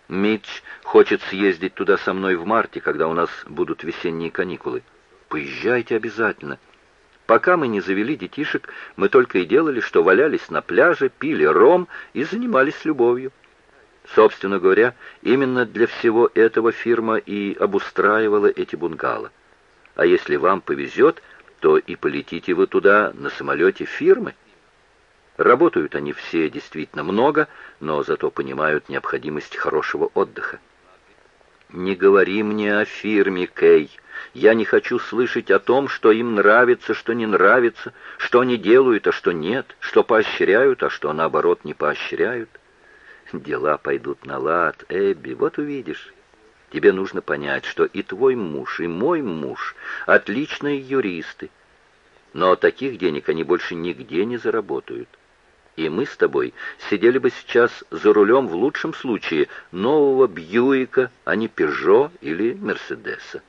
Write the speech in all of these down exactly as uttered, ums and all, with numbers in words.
Митч хочет съездить туда со мной в марте, когда у нас будут весенние каникулы. Поезжайте обязательно. Пока мы не завели детишек, мы только и делали, что валялись на пляже, пили ром и занимались любовью. Собственно говоря, именно для всего этого фирма и обустраивала эти бунгало. А если вам повезет, то и полетите вы туда на самолете фирмы. Работают они все действительно много, но зато понимают необходимость хорошего отдыха. Не говори мне о фирме, Кей. Я не хочу слышать о том, что им нравится, что не нравится, что они делают, а что нет, что поощряют, а что, наоборот, не поощряют. Дела пойдут на лад, Эбби, вот увидишь. Тебе нужно понять, что и твой муж, и мой муж — отличные юристы. Но таких денег они больше нигде не заработают. И мы с тобой сидели бы сейчас за рулем в лучшем случае нового Бьюика, а не Пежо или Мерседеса.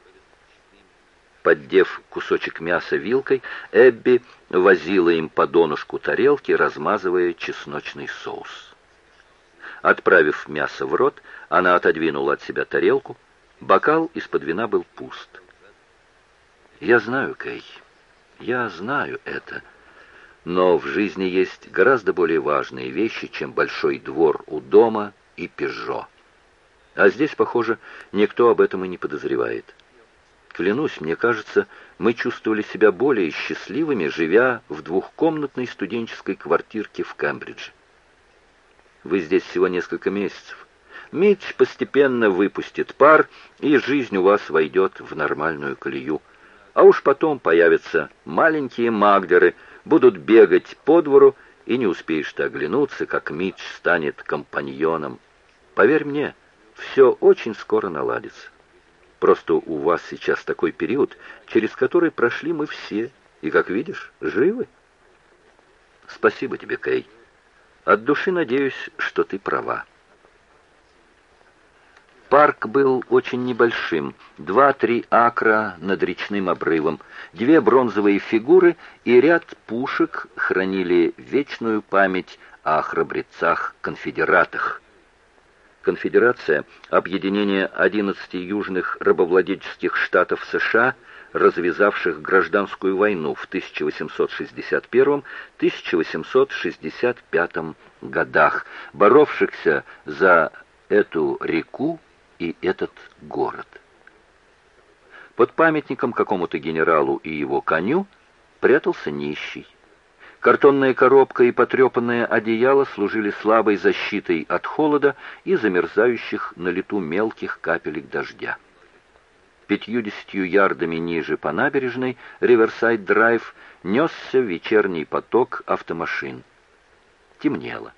Поддев кусочек мяса вилкой, Эбби возила им по донышку тарелки, размазывая чесночный соус. Отправив мясо в рот, она отодвинула от себя тарелку. Бокал из-под вина был пуст. «Я знаю, Кей, я знаю это. Но в жизни есть гораздо более важные вещи, чем большой двор у дома и Пежо. А здесь, похоже, никто об этом и не подозревает. Клянусь, мне кажется, мы чувствовали себя более счастливыми, живя в двухкомнатной студенческой квартирке в Кембридже. Вы здесь всего несколько месяцев. Митч постепенно выпустит пар, и жизнь у вас войдет в нормальную колею. А уж потом появятся маленькие Магдеры, будут бегать по двору, и не успеешь ты оглянуться, как Митч станет компаньоном. Поверь мне, все очень скоро наладится. Просто у вас сейчас такой период, через который прошли мы все, и, как видишь, живы. Спасибо тебе, Кей. От души надеюсь, что ты права. Парк был очень небольшим, два-три акра над речным обрывом. Две бронзовые фигуры и ряд пушек хранили вечную память о храбрецах-конфедератах. Конфедерация — объединение одиннадцати южных рабовладельческих штатов США, развязавших гражданскую войну в тысяча восемьсот шестьдесят первом — тысяча восемьсот шестьдесят пятом годах, боровшихся за эту реку и этот город. Под памятником какому-то генералу и его коню прятался нищий. Картонная коробка и потрепанное одеяло служили слабой защитой от холода и замерзающих на лету мелких капелек дождя. Пятьюдесятью ярдами ниже по набережной Риверсайд-драйв несся вечерний поток автомашин. Темнело.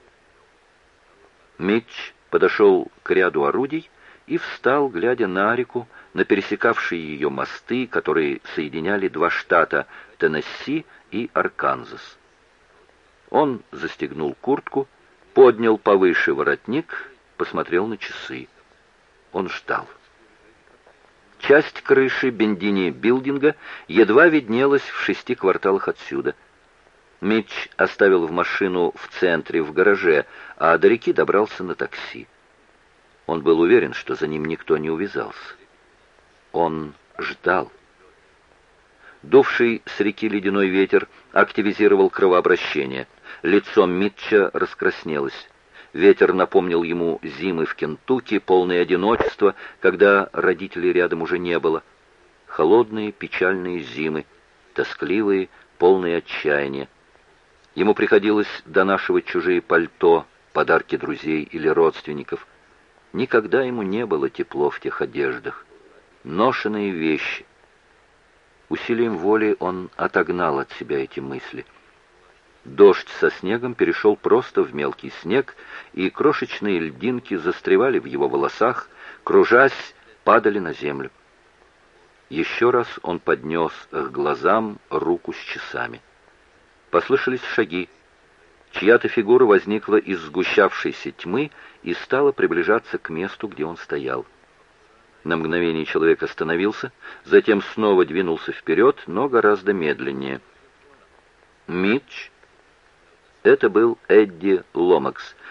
Митч подошел к ряду орудий и встал, глядя на реку, на пересекавшие ее мосты, которые соединяли два штата Теннесси и Арканзас. Он застегнул куртку, поднял повыше воротник, посмотрел на часы. Он ждал. Часть крыши Бендини-билдинга едва виднелась в шести кварталах отсюда. Митч оставил в машину в центре, в гараже, а до реки добрался на такси. Он был уверен, что за ним никто не увязался. Он ждал. Дувший с реки ледяной ветер активизировал кровообращение. Лицо Митча раскраснелось. Ветер напомнил ему зимы в Кентукки, полное одиночество, когда родителей рядом уже не было. Холодные, печальные зимы, тоскливые, полные отчаяния. Ему приходилось донашивать чужие пальто, подарки друзей или родственников. Никогда ему не было тепло в тех одеждах. Ношеные вещи. Усилием воли он отогнал от себя эти мысли. Дождь со снегом перешел просто в мелкий снег, и крошечные льдинки застревали в его волосах, кружась, падали на землю. Еще раз он поднес к глазам руку с часами. Послышались шаги. Чья-то фигура возникла из сгущавшейся тьмы и стала приближаться к месту, где он стоял. На мгновение человек остановился, затем снова двинулся вперед, но гораздо медленнее. Митч. Это был Эдди Ломакс,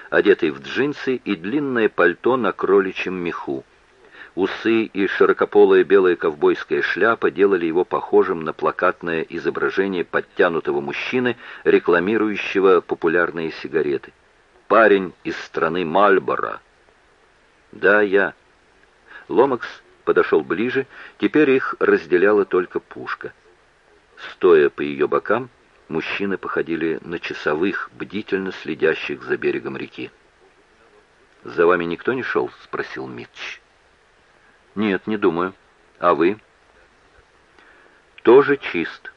одетый в джинсы и длинное пальто на кроличьем меху. Усы и широкополая белая ковбойская шляпа делали его похожим на плакатное изображение подтянутого мужчины, рекламирующего популярные сигареты. Парень из страны Мальборо. Да, я. Ломакс подошел ближе, теперь их разделяла только пушка. Стоя по ее бокам, мужчины походили на часовых, бдительно следящих за берегом реки. «За вами никто не шел?» — спросил Митч. «Нет, не думаю. А вы?» «Тоже чист».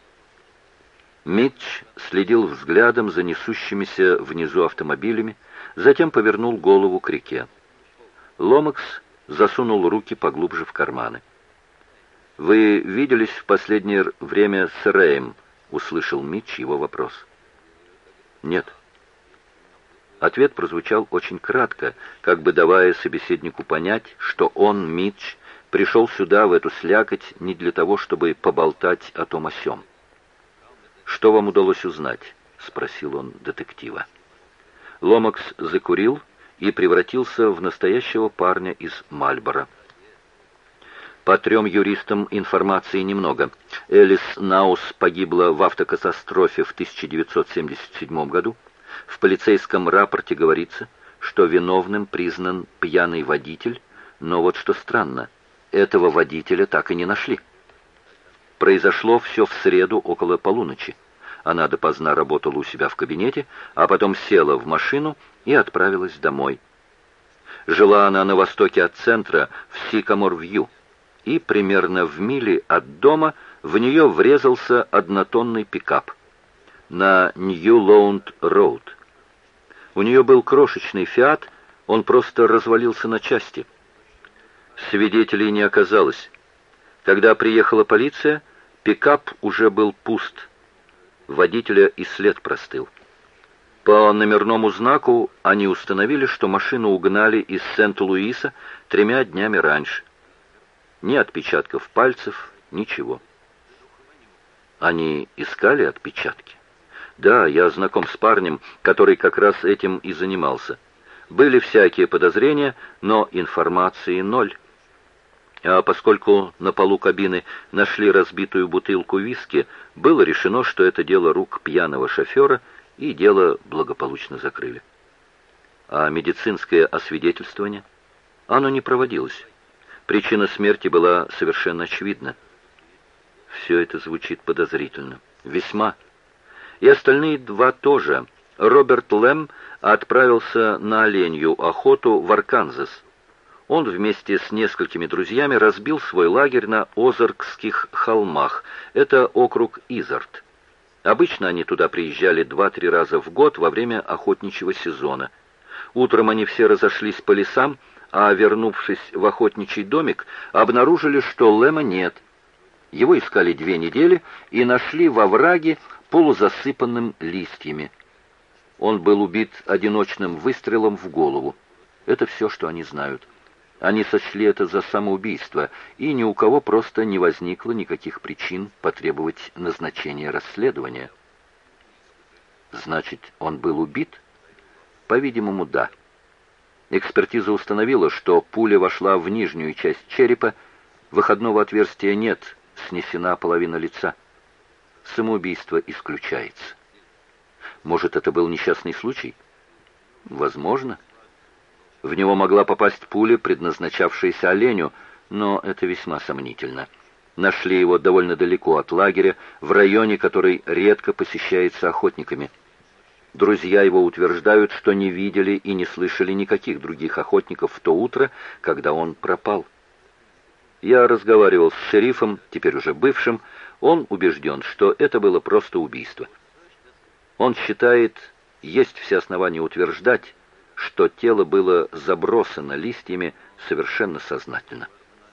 Митч следил взглядом за несущимися внизу автомобилями, затем повернул голову к реке. Ломакс засунул руки поглубже в карманы. «Вы виделись в последнее время с Рэем?» — услышал Митч его вопрос. «Нет». Ответ прозвучал очень кратко, как бы давая собеседнику понять, что он, Митч, пришел сюда, в эту слякоть, не для того, чтобы поболтать о том о сём. «Что вам удалось узнать?» — спросил он детектива. Ломакс закурил и превратился в настоящего парня из Мальборо. По трем юристам информации немного. Элис Наус погибла в автокатастрофе в тысяча девятьсот семьдесят седьмом году. В полицейском рапорте говорится, что виновным признан пьяный водитель, но вот что странно, этого водителя так и не нашли. Произошло все в среду около полуночи. Она допоздна работала у себя в кабинете, а потом села в машину и отправилась домой. Жила она на востоке от центра, в Сикамор-Вью, и примерно в миле от дома в нее врезался однотонный пикап на Нью-Лоунд-Роуд. У нее был крошечный «Фиат», он просто развалился на части. Свидетелей не оказалось. Когда приехала полиция, пикап уже был пуст. Водителя и след простыл. По номерному знаку они установили, что машину угнали из Сент-Луиса тремя днями раньше. Ни отпечатков пальцев, ничего. Они искали отпечатки? Да, я знаком с парнем, который как раз этим и занимался. Были всякие подозрения, но информации ноль. А поскольку на полу кабины нашли разбитую бутылку виски, было решено, что это дело рук пьяного шофера, и дело благополучно закрыли. А медицинское освидетельствование? Оно не проводилось. Причина смерти была совершенно очевидна. Все это звучит подозрительно. Весьма. И остальные два тоже. Роберт Лэм отправился на оленью охоту в Арканзас. Он вместе с несколькими друзьями разбил свой лагерь на Озаркских холмах. Это округ Изард. Обычно они туда приезжали два-три раза в год во время охотничьего сезона. Утром они все разошлись по лесам, а, вернувшись в охотничий домик, обнаружили, что Лэма нет. Его искали две недели и нашли во враге, полузасыпанным листьями. Он был убит одиночным выстрелом в голову. Это все, что они знают. Они сочли это за самоубийство, и ни у кого просто не возникло никаких причин потребовать назначения расследования. Значит, он был убит? По-видимому, да. Экспертиза установила, что пуля вошла в нижнюю часть черепа, выходного отверстия нет, снесена половина лица. Самоубийство исключается. Может, это был несчастный случай? Возможно. В него могла попасть пуля, предназначавшаяся оленю, но это весьма сомнительно. Нашли его довольно далеко от лагеря, в районе, который редко посещается охотниками. Друзья его утверждают, что не видели и не слышали никаких других охотников в то утро, когда он пропал. Я разговаривал с шерифом, теперь уже бывшим, он убежден, что это было просто убийство. Он считает, есть все основания утверждать, что тело было забросано листьями совершенно сознательно.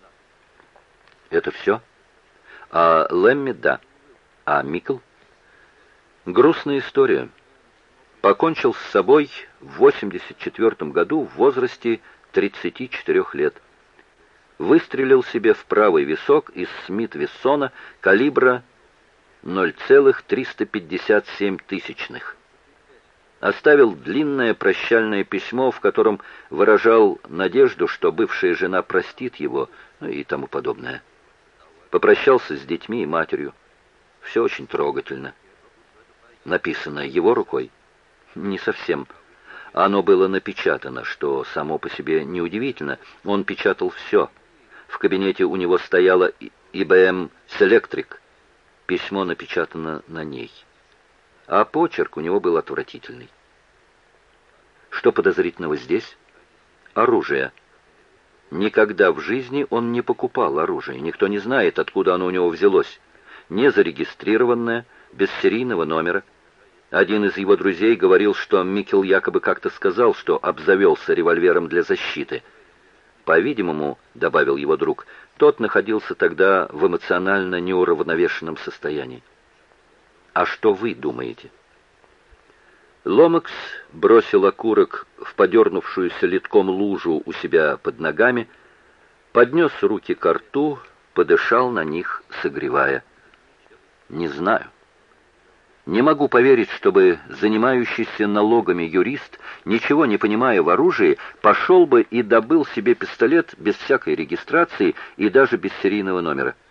Это все? А Лэмми, да. А Микл? Грустная история. Покончил с собой в восемьдесят четвёртом году в возрасте тридцати четырёх лет. Выстрелил себе в правый висок из Смит-Вессона калибра ноль целых триста пятьдесят семь тысячных. Оставил длинное прощальное письмо, в котором выражал надежду, что бывшая жена простит его, ну и тому подобное. Попрощался с детьми и матерью. Все очень трогательно. Написано его рукой? Не совсем. Оно было напечатано, что само по себе неудивительно. Он печатал все. В кабинете у него стояла и бэ эм Selectric. Письмо напечатано на ней. А почерк у него был отвратительный. Что подозрительного здесь? Оружие. Никогда в жизни он не покупал оружие. Никто не знает, откуда оно у него взялось. Не зарегистрированное, без серийного номера. Один из его друзей говорил, что Микел якобы как-то сказал, что обзавелся револьвером для защиты. По-видимому, добавил его друг, тот находился тогда в эмоционально неуравновешенном состоянии. А что вы думаете? Ломакс бросил окурок в подернувшуюся литком лужу у себя под ногами, поднес руки ко рту, подышал на них, согревая. Не знаю. Не могу поверить, чтобы занимающийся налогами юрист, ничего не понимая в оружии, пошел бы и добыл себе пистолет без всякой регистрации и даже без серийного номера.